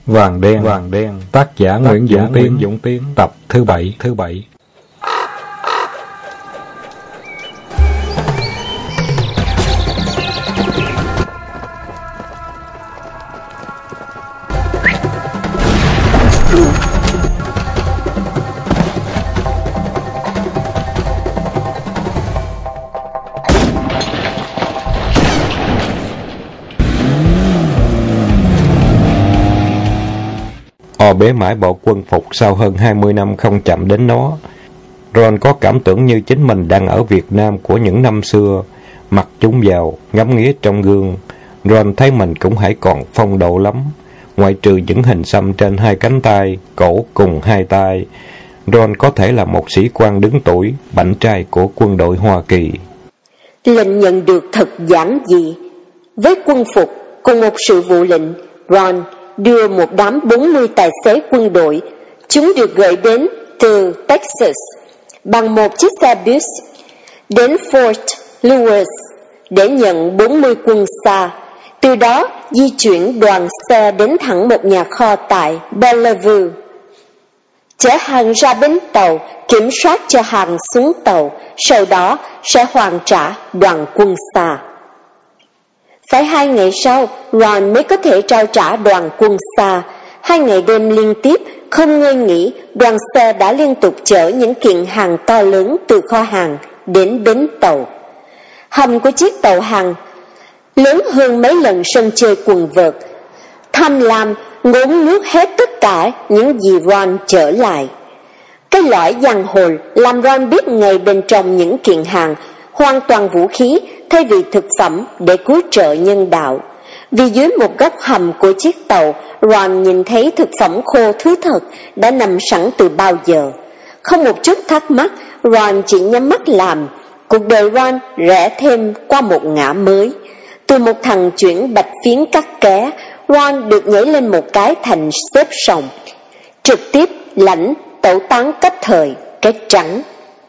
Vàng đen, tác giả Nguyễn Dũng Tiến, tập thứ 7. Bế mãi bộ quân phục sau hơn 20 năm không chạm đến nó. Ron có cảm tưởng như chính mình đang ở Việt Nam của những năm xưa. Mặc chúng vào, ngắm nghía trong gương, Ron thấy mình cũng hãy còn phong độ lắm. Ngoại trừ những hình xăm trên hai cánh tay, cổ cùng hai tay, Ron có thể là một sĩ quan đứng tuổi, bảnh trai của quân đội Hoa Kỳ. Lệnh nhận được thật giản dị. Với quân phục cùng một sự vụ lệnh, Ron đưa một đám 40 tài xế quân đội. Chúng được gửi đến từ Texas bằng một chiếc xe bus đến Fort Lewis để nhận 40 quân xa. Từ đó di chuyển đoàn xe đến thẳng một nhà kho tại Bellevue, chở hàng ra bến tàu, kiểm soát cho hàng xuống tàu, sau đó sẽ hoàn trả đoàn quân xa. Phải 2 ngày sau, Ron mới có thể trao trả đoàn quân xa. 2 ngày đêm liên tiếp, không ngơi nghỉ, đoàn xe đã liên tục chở những kiện hàng to lớn từ kho hàng đến bến tàu. Hầm của chiếc tàu hàng lớn hơn mấy lần sân chơi quần vợt. Tham lam ngốn nuốt hết tất cả những gì Ron chở lại. Cái lõi giang hồ làm Ron biết ngay bên trong những kiện hàng hoàn toàn vũ khí thay vì thực phẩm để cứu trợ nhân đạo. Vì dưới một góc hầm của chiếc tàu, Ron nhìn thấy thực phẩm khô thứ thật đã nằm sẵn từ bao giờ. Không một chút thắc mắc, Ron chỉ nhắm mắt làm. Cuộc đời Ron rẽ thêm qua một ngã mới. Từ một thằng chuyển bạch phiến cắt ké, Ron được nhảy lên một cái thành xếp sòng, trực tiếp lãnh tẩu tán cấp thời, cái trắng.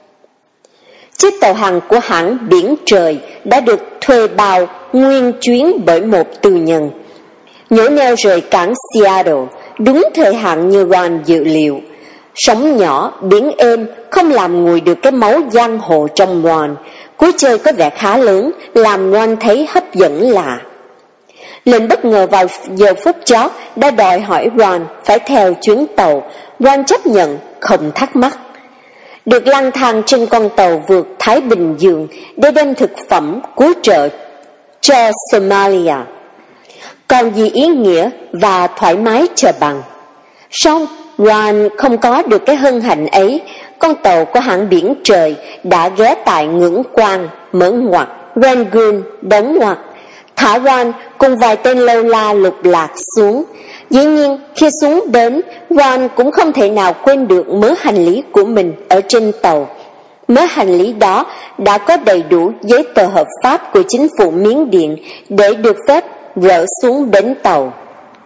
Chiếc tàu hàng của hãng Biển Trời đã được thuê bao nguyên chuyến bởi một tư nhân. Nhổ neo rời cảng Seattle đúng thời hạn như Ron dự liệu. Sóng nhỏ, biển êm không làm nguội được cái máu giang hồ trong Ron. Cuối chơi có vẻ khá lớn, làm Ron thấy hấp dẫn lạ. Lệnh bất ngờ vào giờ phút chót đã đòi hỏi Ron phải theo chuyến tàu. Ron chấp nhận, không thắc mắc. Được lang thang trên con tàu vượt Thái Bình Dương để đem thực phẩm cứu trợ cho Somalia còn gì ý nghĩa và thoải mái chờ bằng. Song Ron không có được cái hân hạnh ấy. Con tàu của hãng Biển Trời đã ghé tại ngưỡng quan, mở ngoặt, Rangoon đóng ngoặt, thả Ron cùng vài tên lâu la lục lạc xuống. Dĩ nhiên khi xuống đến, Ron cũng không thể nào quên được mớ hành lý của mình ở trên tàu. Mớ hành lý đó đã có đầy đủ giấy tờ hợp pháp của chính phủ Miến Điện để được phép rỡ xuống bến tàu.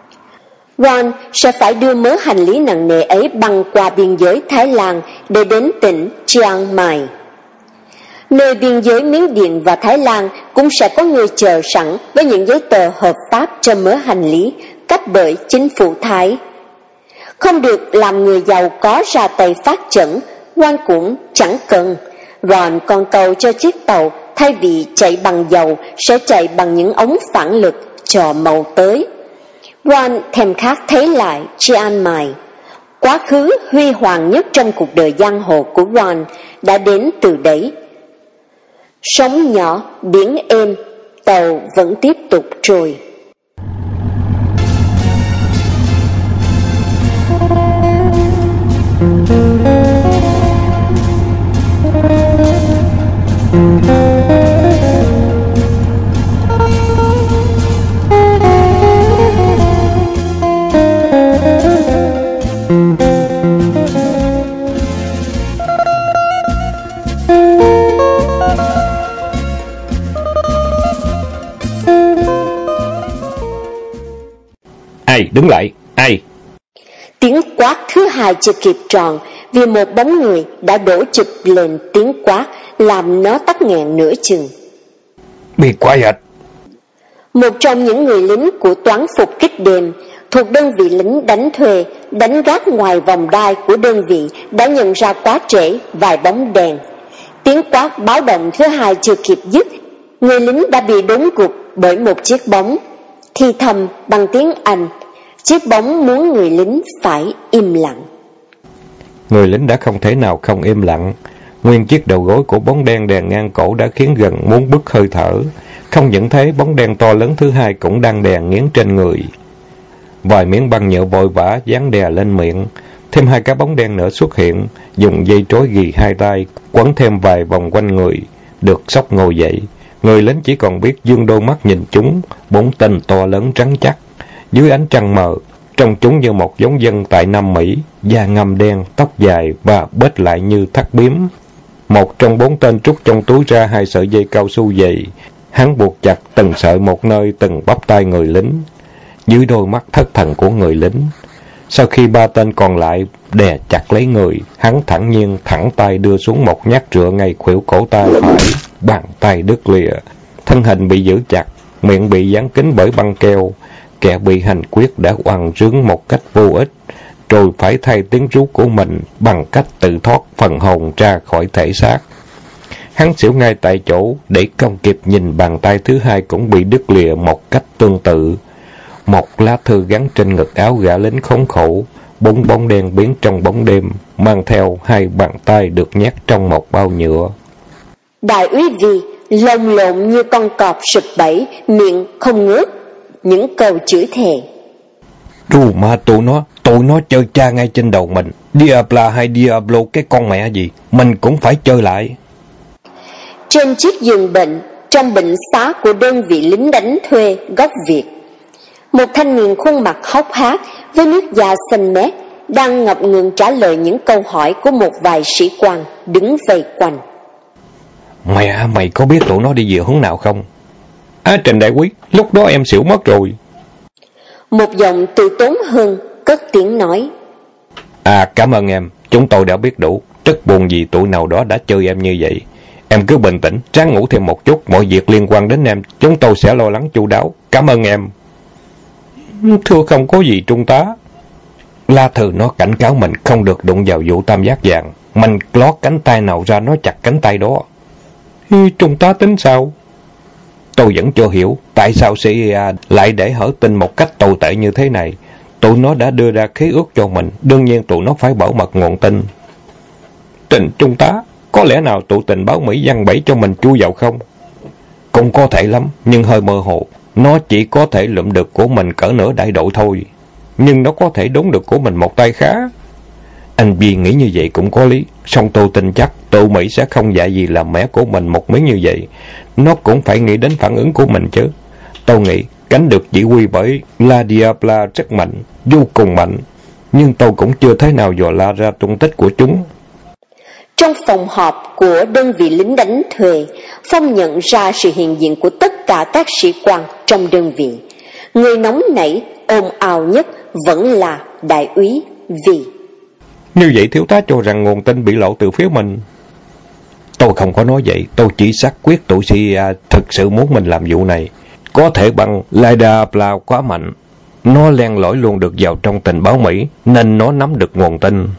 Ron sẽ phải đưa mớ hành lý nặng nề ấy băng qua biên giới Thái Lan để đến tỉnh Chiang Mai. Nơi biên giới Miến Điện và Thái Lan cũng sẽ có người chờ sẵn với những giấy tờ hợp pháp cho mớ hành lý cấp bởi chính phủ Thái. Không được làm người giàu có ra tay phát chẩn, Ron cũng chẳng cần. Ron còn cầu cho chiếc tàu thay vì chạy bằng dầu sẽ chạy bằng những ống phản lực cho mau tới. Ron thèm khát thấy lại Chiang Mai. Quá khứ huy hoàng nhất trong cuộc đời giang hồ của Ron đã đến từ đấy. Sóng nhỏ, biển êm, tàu vẫn tiếp tục trôi. Ai, đứng lại, ai? Tiếng quát thứ hai chưa kịp tròn vì một bóng người đã đổ chụp lên tiếng quát làm nó tắt nghẹn nửa chừng. Be quiet. Một trong những người lính của toán phục kích đêm thuộc đơn vị lính đánh thuê, đánh gác ngoài vòng đai của đơn vị đã nhận ra quá trễ vài bóng đèn. Tiếng quát báo động thứ hai chưa kịp dứt, người lính đã bị đốn gục bởi một chiếc bóng. Thì thầm bằng tiếng Anh, chiếc bóng muốn người lính phải im lặng. Người lính đã không thể nào không im lặng. Nguyên chiếc đầu gối của bóng đen đè ngang cổ đã khiến gần muốn bứt hơi thở. Không những thế, bóng đen to lớn thứ hai cũng đang đè nghiến trên người. Vài miếng băng nhựa vội vã dán đè lên miệng. Thêm hai cái bóng đen nữa xuất hiện, dùng dây trói ghì hai tay, quấn thêm vài vòng quanh người, được xốc ngồi dậy. Người lính chỉ còn biết dương đôi mắt nhìn chúng, bốn tên to lớn trắng chắc. Dưới ánh trăng mờ, trông chúng như một giống dân tại Nam Mỹ, da ngăm đen, tóc dài và bết lại như thắt biếm. Một trong bốn tên trút trong túi ra hai sợi dây cao su dày. Hắn buộc chặt từng sợi một nơi từng bắp tay người lính. Dưới đôi mắt thất thần của người lính, sau khi ba tên còn lại đè chặt lấy người, hắn thản nhiên thẳng tay đưa xuống một nhát rựa ngay khuỷu cổ tay phải, bàn tay đứt lìa, thân hình bị giữ chặt, miệng bị dán kín bởi băng keo. Kẻ bị hành quyết đã oằn rướng một cách vô ích, rồi phải thay tiếng rú của mình bằng cách tự thoát phần hồn ra khỏi thể xác. Hắn xỉu ngay tại chỗ, để không kịp nhìn bàn tay thứ hai cũng bị đứt lìa một cách tương tự. Một lá thư gắn trên ngực áo gã lính khốn khổ, bốn bóng đen biến trong bóng đêm, mang theo hai bàn tay được nhét trong một bao nhựa. Đại úy Vì lồng lộn như con cọp sụp bẫy, miệng không ngớt những câu chửi thề. Ru mà tụi nó chơi cha ngay trên đầu mình. Diabla hay Diablo cái con mẹ gì, mình cũng phải chơi lại. Trên chiếc giường bệnh, trong bệnh xá của đơn vị lính đánh thuê gốc Việt, một thanh niên khuôn mặt hốc hác với nước da xanh mét đang ngập ngừng trả lời những câu hỏi của một vài sĩ quan đứng vây quanh. Mày có biết tụi nó đi về hướng nào không? Trình đại quý, lúc đó em xỉu mất rồi. Một giọng tự tốn hơn cất tiếng nói. Cảm ơn em, chúng tôi đã biết đủ. Rất buồn vì tụi nào đó đã chơi em như vậy. Em cứ bình tĩnh, ráng ngủ thêm một chút, mọi việc liên quan đến em, chúng tôi sẽ lo lắng chu đáo. Cảm ơn em. Thưa không có gì trung tá. La Thư nó cảnh cáo mình không được đụng vào vụ tam giác vàng. Mình lót cánh tay nào ra nó chặt cánh tay đó. Trung tá tính sao? Tôi vẫn chưa hiểu tại sao CIA lại để hở tin một cách tồi tệ như thế này. Tụi nó đã đưa ra khế ước cho mình, đương nhiên tụi nó phải bảo mật nguồn tin. Trình trung tá, có lẽ nào tụi tình báo Mỹ giăng bẫy cho mình chui vào không? Cũng có thể lắm, nhưng hơi mơ hồ. Nó chỉ có thể lượm được của mình cỡ nửa đại đội thôi, nhưng nó có thể đốn được của mình một tay khá. Anh Duy nghĩ như vậy cũng có lý, song tôi tin chắc tụi Mỹ sẽ không dạy gì làm mẻ của mình một miếng như vậy. Nó cũng phải nghĩ đến phản ứng của mình chứ. Tôi nghĩ cánh được chỉ huy bởi La Diabla rất mạnh, vô cùng mạnh, nhưng tôi cũng chưa thấy nào dò la ra tung tích của chúng. Trong phòng họp của đơn vị lính đánh thuê, Phong nhận ra sự hiện diện của tất cả các sĩ quan trong đơn vị. Người nóng nảy, ồn ào nhất vẫn là đại úy Vì. Như vậy thiếu tá cho rằng nguồn tin bị lộ từ phía mình. Tôi không có nói vậy, tôi chỉ xác quyết tụi CIA thực sự muốn mình làm vụ này. Có thể bằng Lyda Blau quá mạnh, nó len lỏi luôn được vào trong tình báo Mỹ, nên nó nắm được nguồn tin.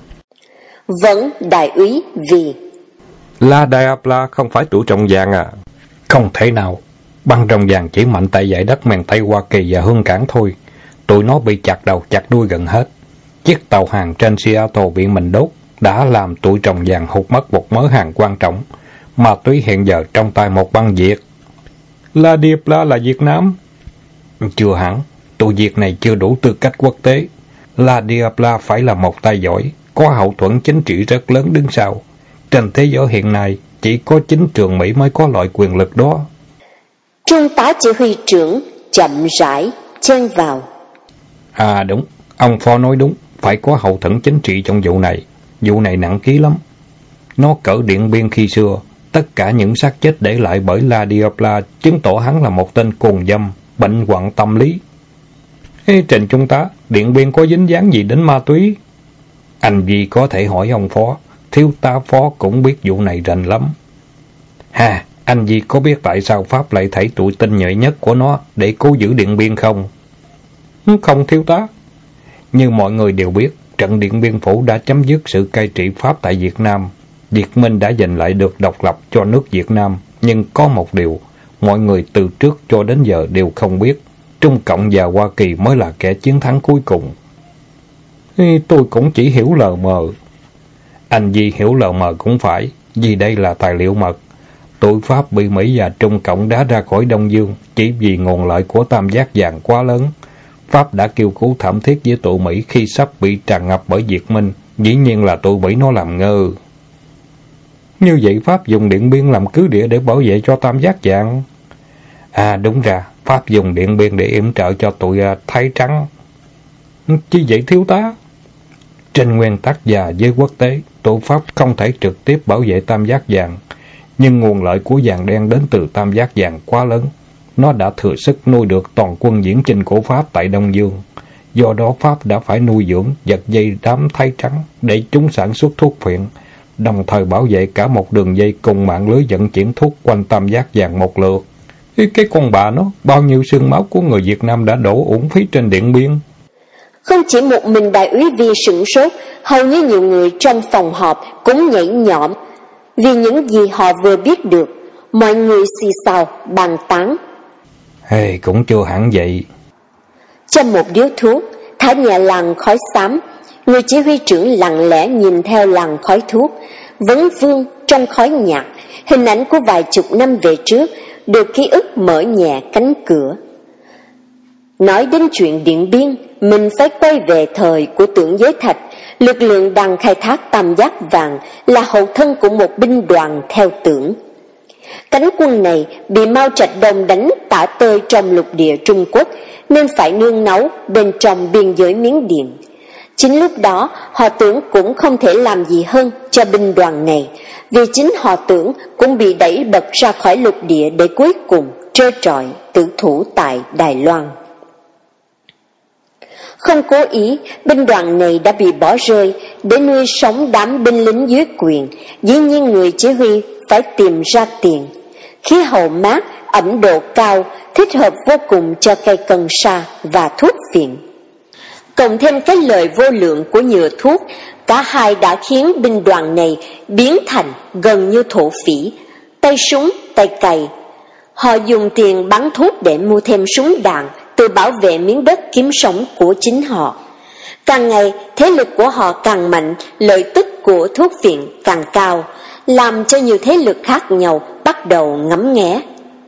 Vẫn đại úy Vì. La Diabla không phải tụi trồng vàng à? Không thể nào. Băng trồng vàng chỉ mạnh tại dãy đất miền Tây Hoa Kỳ và Hương Cảng thôi. Tụi nó bị chặt đầu chặt đuôi gần hết. Chiếc tàu hàng trên Seattle bị mình đốt đã làm tụi trồng vàng hụt mất một mớ hàng quan trọng. Ma túy hiện giờ trong tay một băng Việt. La Diabla là Việt Nam? Chưa hẳn. Tụi Việt này chưa đủ tư cách quốc tế. La Diabla phải là một tay giỏi, có hậu thuẫn chính trị rất lớn đứng sau. Trên thế giới hiện nay, chỉ có chính trường Mỹ mới có loại quyền lực đó. Trung tá chỉ huy trưởng chậm rãi chen vào. Đúng, ông Phó nói đúng, phải có hậu thuẫn chính trị trong vụ này. Vụ này nặng ký lắm. Nó cỡ Điện Biên khi xưa, tất cả những xác chết để lại bởi La Diabla chứng tỏ hắn là một tên cồn dâm, bệnh hoạn tâm lý. Trình trung tá, Điện Biên có dính dáng gì đến ma túy? Anh Duy có thể hỏi ông Phó, thiếu tá Phó cũng biết vụ này rành lắm. Anh Duy có biết tại sao Pháp lại thảy tụi tinh nhuệ nhất của nó để cố giữ Điện Biên không? Không thiếu tá, Như mọi người đều biết, trận Điện Biên Phủ đã chấm dứt sự cai trị Pháp tại Việt Nam. Việt Minh đã giành lại được độc lập cho nước Việt Nam, nhưng có một điều, mọi người từ trước cho đến giờ đều không biết, Trung Cộng và Hoa Kỳ mới là kẻ chiến thắng cuối cùng. Tôi cũng chỉ hiểu lờ mờ. Anh Di hiểu lờ mờ cũng phải, vì đây là tài liệu mật. Tụi Pháp bị Mỹ và Trung Cộng đá ra khỏi Đông Dương chỉ vì nguồn lợi của Tam Giác Vàng quá lớn. Pháp đã kêu cứu thảm thiết với tụi Mỹ khi sắp bị tràn ngập bởi Việt Minh. Dĩ nhiên là tụi Mỹ nó làm ngơ. Như vậy Pháp dùng Điện Biên làm cứ địa để bảo vệ cho Tam Giác Vàng. À đúng ra, Pháp dùng Điện Biên để yểm trợ cho tụi Thái Trắng. Chứ vậy thiếu tá? Trên nguyên tắc và với quốc tế, tụi Pháp không thể trực tiếp bảo vệ Tam Giác Vàng. Nhưng nguồn lợi của vàng đen đến từ Tam Giác Vàng quá lớn. Nó đã thừa sức nuôi được toàn quân viễn chinh của Pháp tại Đông Dương. Do đó Pháp đã phải nuôi dưỡng, giật dây đám Thái Trắng để chúng sản xuất thuốc phiện, đồng thời bảo vệ cả một đường dây cùng mạng lưới vận chuyển thuốc quanh Tam Giác Vàng một lượt. Cái con bà nó, bao nhiêu xương máu của người Việt Nam đã đổ uổng phí trên Điện Biên. Không chỉ một mình đại úy Vi sửng sốt, hầu như nhiều người trong phòng họp cũng nhảy nhõm vì những gì họ vừa biết được. Mọi người xì xào bàn tán. Cũng chưa hẳn vậy. Trong một điếu thuốc, thả nhẹ làn khói xám, người chỉ huy trưởng lặng lẽ nhìn theo làn khói thuốc, vấn vương trong khói nhạt, hình ảnh của vài chục năm về trước, được ký ức mở nhẹ cánh cửa. Nói đến chuyện Điện Biên, mình phải quay về thời của Tưởng Giới Thạch. Lực lượng đang khai thác Tam Giác Vàng là hậu thân của một binh đoàn theo Tưởng. Cánh quân này bị Mao Trạch Đông đánh tả tơi trong lục địa Trung Quốc, nên phải nương náu bên trong biên giới Miến Điện. Chính lúc đó, họ Tưởng cũng không thể làm gì hơn cho binh đoàn này, vì chính họ Tưởng cũng bị đẩy bật ra khỏi lục địa để cuối cùng trơ trọi tử thủ tại Đài Loan. Không cố ý, binh đoàn này đã bị bỏ rơi để nuôi sống đám binh lính dưới quyền. Dĩ nhiên người chỉ huy phải tìm ra tiền. Khí hậu mát, ẩm độ cao, thích hợp vô cùng cho cây cần sa và thuốc phiện. Cộng thêm cái lợi vô lượng của nhựa thuốc, cả hai đã khiến binh đoàn này biến thành gần như thổ phỉ, tay súng, tay cày. Họ dùng tiền bán thuốc để mua thêm súng đạn, tự bảo vệ miếng đất kiếm sống của chính họ. Càng ngày, thế lực của họ càng mạnh, lợi tức của thuốc phiện càng cao, làm cho nhiều thế lực khác nhau bắt đầu ngắm nghé.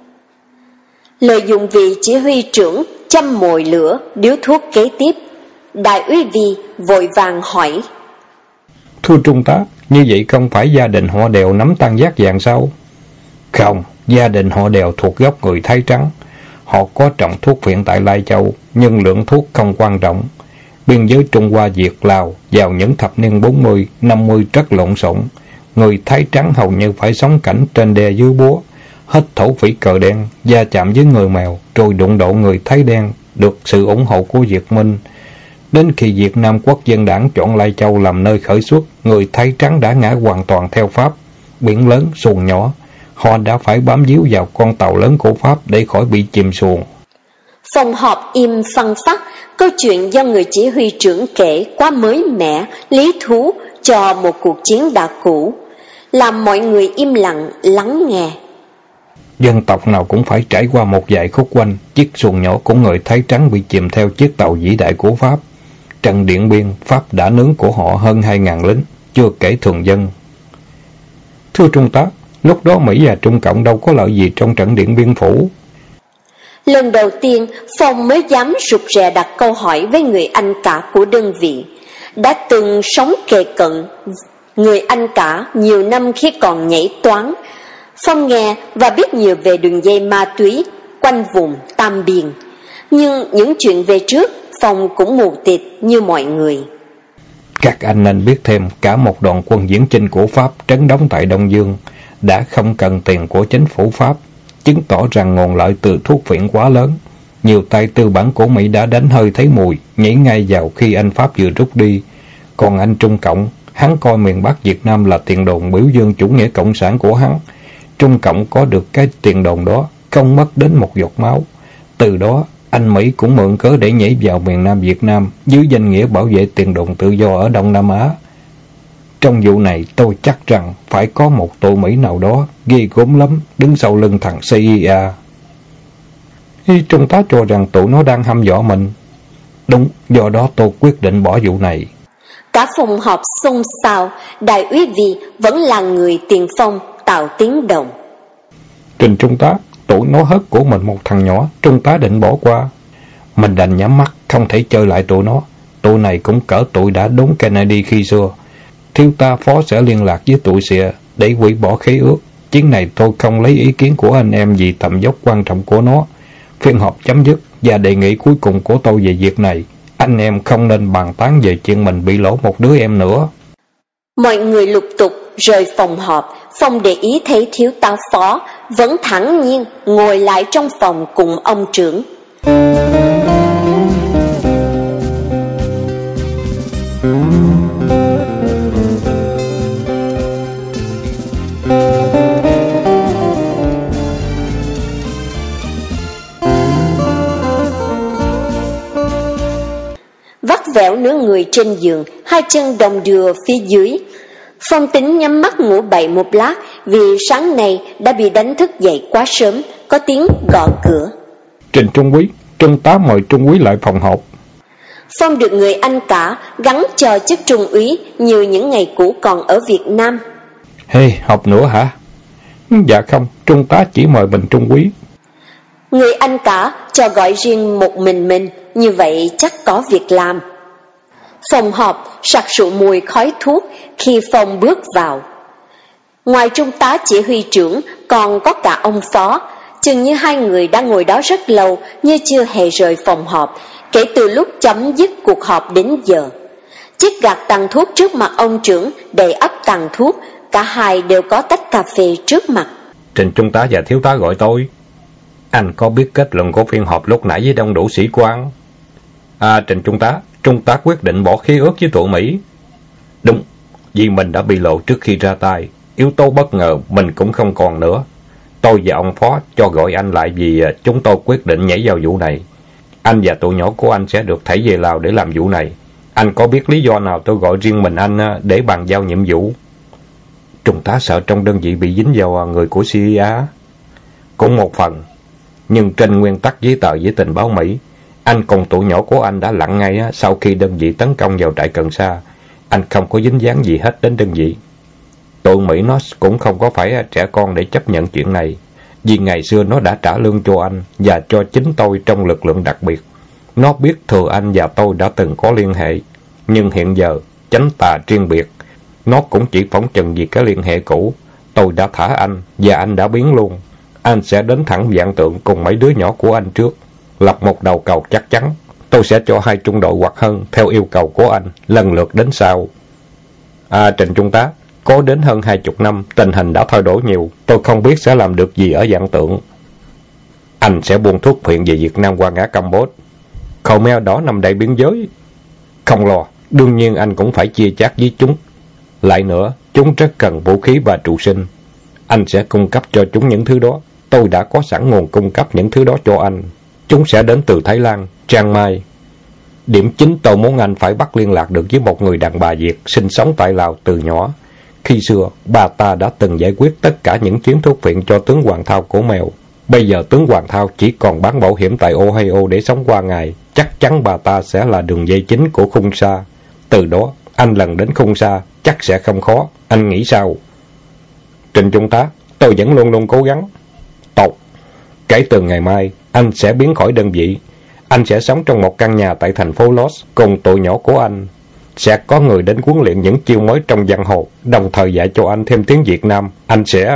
Lợi dụng vị chỉ huy trưởng châm mồi lửa điếu thuốc kế tiếp, đại úy Vi vội vàng hỏi: Thưa Trung tá, như vậy không phải gia đình họ Đèo nắm Tam Giác Vàng sao? Không, gia đình họ Đèo thuộc gốc người Thái Trắng. Họ có trồng thuốc phiện tại Lai Châu, nhưng lượng thuốc không quan trọng. Biên giới Trung Hoa Việt Lào vào những thập niên 40, 50 rất lộn xộn. Người Thái Trắng hầu như phải sống cảnh trên đè dưới búa, hết thổ phỉ cờ đen, va chạm với người Mèo, rồi đụng độ người Thái đen, được sự ủng hộ của Việt Minh. Đến khi Việt Nam Quốc dân đảng chọn Lai Châu làm nơi khởi xuất, người Thái Trắng đã ngã hoàn toàn theo Pháp. Biển lớn, xuồng nhỏ, họ đã phải bám víu vào con tàu lớn của Pháp để khỏi bị chìm xuồng. Phòng họp im phăng phắc, câu chuyện do người chỉ huy trưởng kể quá mới mẻ, lý thú cho một cuộc chiến đã cũ, làm mọi người im lặng lắng nghe. Dân tộc nào cũng phải trải qua một vài khúc quanh, chiếc xuồng nhỏ của người Thái Trắng bị chìm theo chiếc tàu vĩ đại của Pháp. Trận Điện Biên, Pháp đã nướng của họ hơn 2.000 lính, chưa kể thường dân. Thưa Trung tá, lúc đó Mỹ và Trung Cộng đâu có lợi gì trong trận Điện Biên Phủ. Lần đầu tiên, Phong mới dám rụt rè đặt câu hỏi với người anh cả của đơn vị. Đã từng sống kề cận người anh cả nhiều năm khi còn nhảy toán. Phong nghe và biết nhiều về đường dây ma túy quanh vùng Tam Biên. Nhưng những chuyện về trước, Phong cũng mù tịt như mọi người. Các anh nên biết thêm, cả một đoàn quân viễn chinh của Pháp trấn đóng tại Đông Dương đã không cần tiền của chính phủ Pháp, chứng tỏ rằng nguồn lợi từ thuốc phiện quá lớn. Nhiều tay tư bản của Mỹ đã đánh hơi thấy mùi, nhảy ngay vào khi anh Pháp vừa rút đi. Còn anh Trung Cộng, hắn coi miền Bắc Việt Nam là tiền đồn biểu dương chủ nghĩa cộng sản của hắn. Trung Cộng có được cái tiền đồn đó, không mất đến một giọt máu. Từ đó, Anh Mỹ cũng mượn cớ để nhảy vào miền Nam Việt Nam dưới danh nghĩa bảo vệ tiền đồn tự do ở Đông Nam Á. Trong vụ này tôi chắc rằng phải có một tụi Mỹ nào đó ghê gớm lắm đứng sau lưng thằng CIA. Trung tá cho rằng tụi nó đang hăm dọa mình. Đúng, do đó tôi quyết định bỏ vụ này. Cả phòng họp xôn xao, đại úy Vì vẫn là người tiền phong tạo tiếng động. Trình trung tá, tụi nó hất của mình một thằng nhỏ, trung tá định bỏ qua. Mình đành nhắm mắt, không thể chơi lại tụi nó. Tụi này cũng cỡ tụi đã đốn Kennedy khi xưa. Thiếu tá phó sẽ liên lạc với tụi xịa để hủy bỏ khế ước. Chuyến này tôi không lấy ý kiến của anh em vì tầm dốc quan trọng của nó. Phiên họp chấm dứt và đề nghị cuối cùng của tôi về việc này. Anh em không nên bàn tán về chuyện mình bị lỗ một đứa em nữa. Mọi người lục tục rời phòng họp. Phong để ý thấy thiếu tá phó vẫn thản nhiên ngồi lại trong phòng cùng ông trưởng. Vắt vẻo nửa người trên giường, hai chân đồng đưa phía dưới. Phong tính nhắm mắt ngủ bậy một lát vì sáng nay đã bị đánh thức dậy quá sớm, có tiếng gõ cửa. Trình trung úy, trung tá mời trung úy lại phòng họp. Phong được người anh cả gắn cho chức trung úy như những ngày cũ còn ở Việt Nam. Họp nữa hả? Dạ không, trung tá chỉ mời mình trung úy. Người anh cả cho gọi riêng một mình, như vậy chắc có việc làm. Phòng họp sặc sụa mùi khói thuốc khi Phong bước vào. Ngoài trung tá chỉ huy trưởng còn có cả ông phó. Chừng như hai người đã ngồi đó rất lâu như chưa hề rời phòng họp kể từ lúc chấm dứt cuộc họp đến giờ. Chiếc gạt tàn thuốc trước mặt ông trưởng đầy ắp tàn thuốc. Cả hai đều có tách cà phê trước mặt. Trình trung tá và thiếu tá gọi tôi. Anh có biết kết luận của phiên họp lúc nãy với đông đủ sĩ quan? Trình trung tá quyết định bỏ khế ước với tụi Mỹ. Đúng, vì mình đã bị lộ trước khi ra tay. Yếu tố bất ngờ mình cũng không còn nữa. Tôi và ông phó cho gọi anh lại vì chúng tôi quyết định nhảy vào vụ này. Anh và tụi nhỏ của anh sẽ được thảy về Lào để làm vụ này. Anh có biết lý do nào tôi gọi riêng mình anh để bàn giao nhiệm vụ? Trung tá sợ trong đơn vị bị dính vào người của CIA. Cũng một phần. Nhưng trên nguyên tắc giấy tờ với tình báo Mỹ, anh cùng tụi nhỏ của anh đã lặn ngay sau khi đơn vị tấn công vào trại Cần Sa. Anh không có dính dáng gì hết đến đơn vị. Tụi Mỹ nó cũng không có phải trẻ con để chấp nhận chuyện này. Vì ngày xưa nó đã trả lương cho anh và cho chính tôi trong lực lượng đặc biệt. Nó biết thừa anh và tôi đã từng có liên hệ. Nhưng hiện giờ, chánh tà riêng biệt. Nó cũng chỉ phỏng chừng vì cái liên hệ cũ. Tôi đã thả anh và anh đã biến luôn. Anh sẽ đến thẳng Vạn Tượng cùng mấy đứa nhỏ của anh trước. Lập một đầu cầu chắc chắn. Tôi sẽ cho 2 trung đội hoặc hơn theo yêu cầu của anh, lần lượt đến sau. Trình trung tá, có đến hơn 20 năm, tình hình đã thay đổi nhiều. Tôi không biết sẽ làm được gì ở Vạn Tượng. Anh sẽ buôn thuốc phiện về Việt Nam qua ngã Campuchia. Khmer đỏ nằm đầy biên giới. Không lo, đương nhiên anh cũng phải chia chác với chúng. Lại nữa, chúng rất cần vũ khí và trụ sinh. Anh sẽ cung cấp cho chúng những thứ đó. Tôi đã có sẵn nguồn cung cấp những thứ đó cho anh. Chúng sẽ đến từ Thái Lan, Chiang Mai. Điểm chính tôi muốn anh phải bắt liên lạc được với một người đàn bà Việt sinh sống tại Lào từ nhỏ. Khi xưa, bà ta đã từng giải quyết tất cả những chuyến thuốc phiện cho tướng Hoàng Thao của Mèo. Bây giờ tướng Hoàng Thao chỉ còn bán bảo hiểm tại Ohio để sống qua ngày. Chắc chắn bà ta sẽ là đường dây chính của Khung Sa. Từ đó, anh lần đến Khung Sa chắc sẽ không khó. Anh nghĩ sao? Trình trung tá, tôi vẫn luôn luôn cố gắng. Tốt. Kể từ ngày mai, anh sẽ biến khỏi đơn vị. Anh sẽ sống trong một căn nhà tại thành phố Los cùng tụi nhỏ của anh. Sẽ có người đến huấn luyện những chiêu mới trong giang hồ, đồng thời dạy cho anh thêm tiếng Việt Nam. Anh sẽ...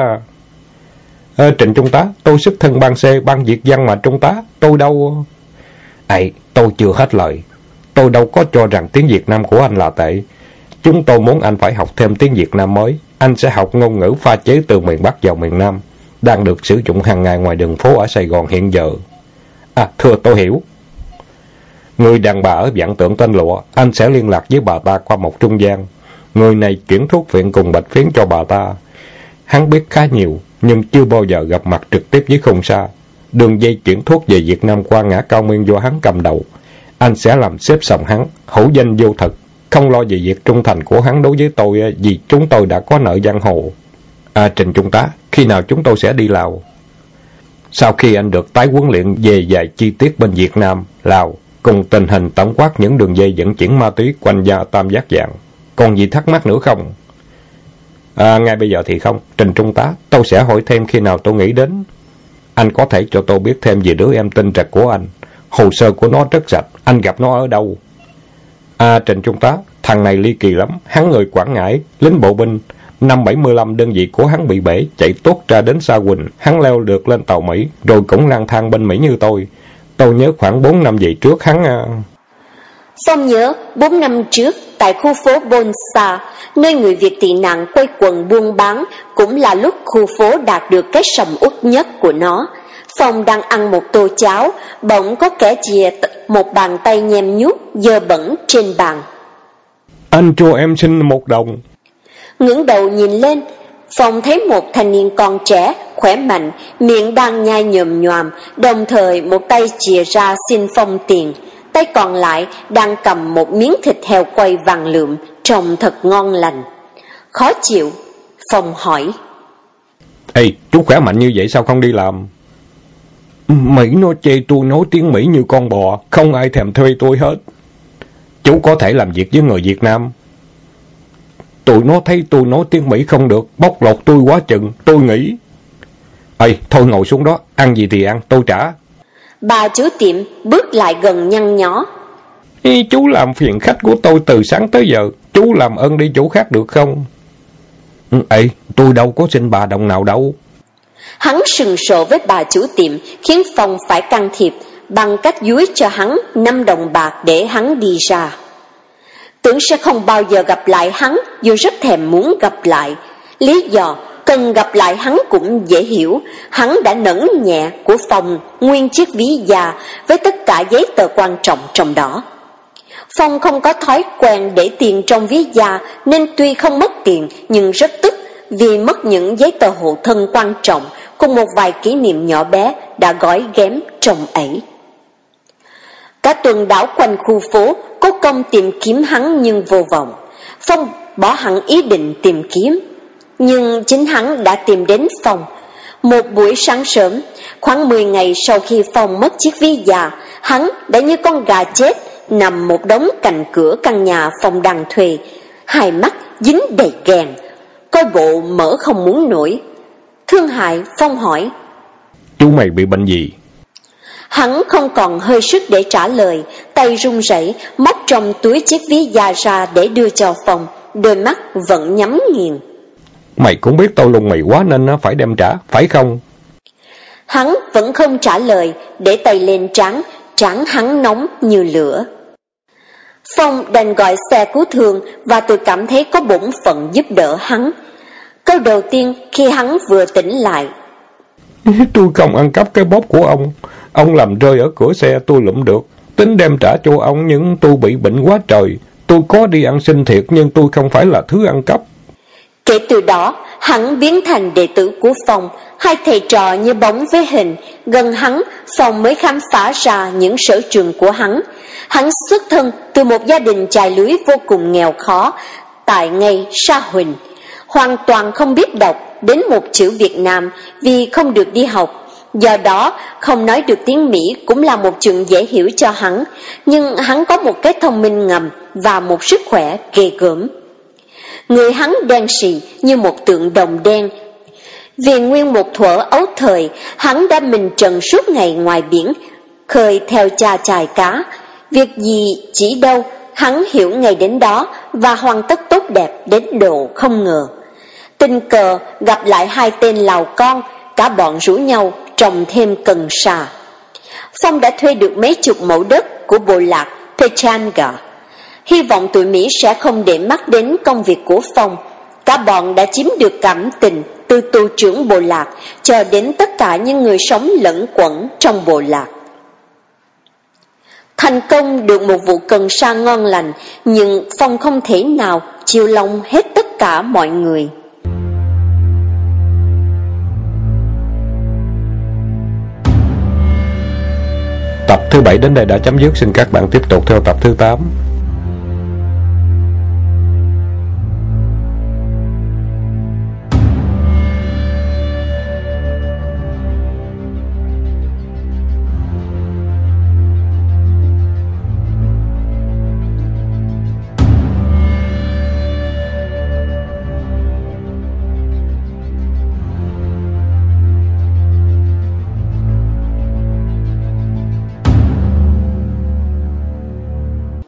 Trình trung tá, tôi xuất thân ban C, ban Việt văn mà trung tá. Tôi đâu... tôi chưa hết lời. Tôi đâu có cho rằng tiếng Việt Nam của anh là tệ. Chúng tôi muốn anh phải học thêm tiếng Việt Nam mới. Anh sẽ học ngôn ngữ pha chế từ miền Bắc vào miền Nam, đang được sử dụng hàng ngày ngoài đường phố ở Sài Gòn hiện giờ. Thưa tôi hiểu. Người đàn bà ở Vạn Tượng tên Lụa, anh sẽ liên lạc với bà ta qua một trung gian. Người này chuyển thuốc phiện cùng bạch phiến cho bà ta. Hắn biết khá nhiều, nhưng chưa bao giờ gặp mặt trực tiếp với Khung Sa. đường dây chuyển thuốc về Việt Nam qua ngã Cao Nguyên do hắn cầm đầu. Anh sẽ làm xếp sòng hắn, hữu danh vô thực, không lo về việc trung thành của hắn đối với tôi vì chúng tôi đã có nợ giang hồ. Trình Trung tá, khi nào chúng tôi sẽ đi Lào? Sau khi anh được tái huấn luyện về vài chi tiết bên Việt Nam, Lào, cùng tình hình tổng quát những đường dây vận chuyển ma túy quanh Tam Giác Vàng. Còn gì thắc mắc nữa không? Ngay bây giờ thì không. Trình Trung tá, tôi sẽ hỏi thêm khi nào tôi nghĩ đến. Anh có thể cho tôi biết thêm về đứa em tinh trật của anh. Hồ sơ của nó rất sạch. Anh gặp nó ở đâu? Trình Trung tá, thằng này ly kỳ lắm. Hắn người Quảng Ngãi, lính bộ binh. Năm 75 đơn vị của hắn bị bể, chạy tuốt ra đến Sa Huỳnh. Hắn leo được lên tàu Mỹ, rồi cũng lang thang bên Mỹ như tôi. Tôi nhớ khoảng 4 năm về trước hắn... Phong nhớ 4 năm trước, tại khu phố Bonsa, nơi người Việt tị nạn quay quần buôn bán, cũng là lúc khu phố đạt được cái sầm uất nhất của nó. Phong đang ăn một tô cháo, bỗng có kẻ chìa một bàn tay nhem nhuốc, dơ bẩn trên bàn. Anh cho em xin 1 đồng. Ngẩng đầu nhìn lên, Phong thấy một thanh niên còn trẻ, khỏe mạnh, miệng đang nhai nhồm nhoàm, đồng thời một tay chìa ra xin Phong tiền. Tay còn lại đang cầm một miếng thịt heo quay vàng lượm, trông thật ngon lành. Khó chịu, Phong hỏi. Ê, chú khỏe mạnh như vậy sao không đi làm? Mỹ nó chê tôi nói tiếng Mỹ như con bò, không ai thèm thuê tôi hết. Chú có thể làm việc với người Việt Nam. Tụi nó thấy tôi nói tiếng Mỹ không được, bóc lột tôi quá chừng, tôi nghĩ. Ê, thôi ngồi xuống đó, ăn gì thì ăn, tôi trả. Bà chủ tiệm bước lại gần nhăn nhó. Chú làm phiền khách của tôi từ sáng tới giờ, chú làm ơn đi chỗ khác được không? Ê, tôi đâu có xin bà đồng nào đâu. Hắn sừng sộ với bà chủ tiệm, khiến Phong phải can thiệp bằng cách dúi cho hắn 5 đồng bạc để hắn đi ra. Tưởng sẽ không bao giờ gặp lại hắn, dù rất thèm muốn gặp lại. Lý do cần gặp lại hắn cũng dễ hiểu, hắn đã nẫn nhẹ của Phong nguyên chiếc ví da với tất cả giấy tờ quan trọng trong đó. Phong không có thói quen để tiền trong ví da nên tuy không mất tiền nhưng rất tức vì mất những giấy tờ hộ thân quan trọng cùng một vài kỷ niệm nhỏ bé đã gói ghém trong ấy. Cả tuần đảo quanh khu phố, có công tìm kiếm hắn nhưng vô vọng. Phong bỏ hẳn ý định tìm kiếm, nhưng chính hắn đã tìm đến Phong. Một buổi sáng sớm, khoảng 10 ngày sau khi Phong mất chiếc ví da, hắn đã như con gà chết nằm một đống cạnh cửa căn nhà Phong đang thuê, hai mắt dính đầy ghèn, coi bộ mở không muốn nổi. Thương hại, Phong hỏi: Chú mày bị bệnh gì? Hắn không còn hơi sức để trả lời, tay run rẩy móc trong túi chiếc ví da ra để đưa cho Phong, đôi mắt vẫn nhắm nghiền. Mày cũng biết tôi lùng mày quá nên phải đem trả, phải không? Hắn vẫn không trả lời, để tay lên trán hắn nóng như lửa. Phong đành gọi xe cứu thương và tôi cảm thấy có bổn phận giúp đỡ hắn. Câu đầu tiên khi hắn vừa tỉnh lại: Tôi không ăn cắp cái bóp của ông làm rơi ở cửa xe tôi lụm được, tính đem trả cho ông nhưng tôi bị bệnh quá trời. Tôi có đi ăn xin thiệt nhưng tôi không phải là thứ ăn cắp. Kể từ đó, hắn biến thành đệ tử của Phong, hai thầy trò như bóng với hình. Gần hắn, Phong mới khám phá ra những sở trường của hắn. Hắn xuất thân từ một gia đình chài lưới vô cùng nghèo khó, tại ngay Sa Huỳnh. Hoàn toàn không biết đọc đến một chữ Việt Nam vì không được đi học. Do đó, không nói được tiếng Mỹ cũng là một chuyện dễ hiểu cho hắn. Nhưng hắn có một cái thông minh ngầm và một sức khỏe ghê gớm. Người hắn đen sì như một tượng đồng đen. Vì nguyên một thuở ấu thời, hắn đã mình trần suốt ngày ngoài biển, khơi theo cha chài cá. Việc gì chỉ đâu, hắn hiểu ngày đến đó và hoàn tất tốt đẹp đến độ không ngờ. Tình cờ gặp lại hai tên lào con, cả bọn rủ nhau trồng thêm cần sa. Phong đã thuê được mấy chục mẫu đất của bộ lạc Pechanga. Hy vọng tụi Mỹ sẽ không để mắt đến công việc của Phong. Cả bọn đã chiếm được cảm tình từ tù trưởng bộ lạc cho đến tất cả những người sống lẫn quẩn trong bộ lạc. Thành công được một vụ cần sa ngon lành, nhưng Phong không thể nào chiều lòng hết tất cả mọi người. Tập thứ 7 đến đây đã chấm dứt. Xin các bạn tiếp tục theo tập thứ 8.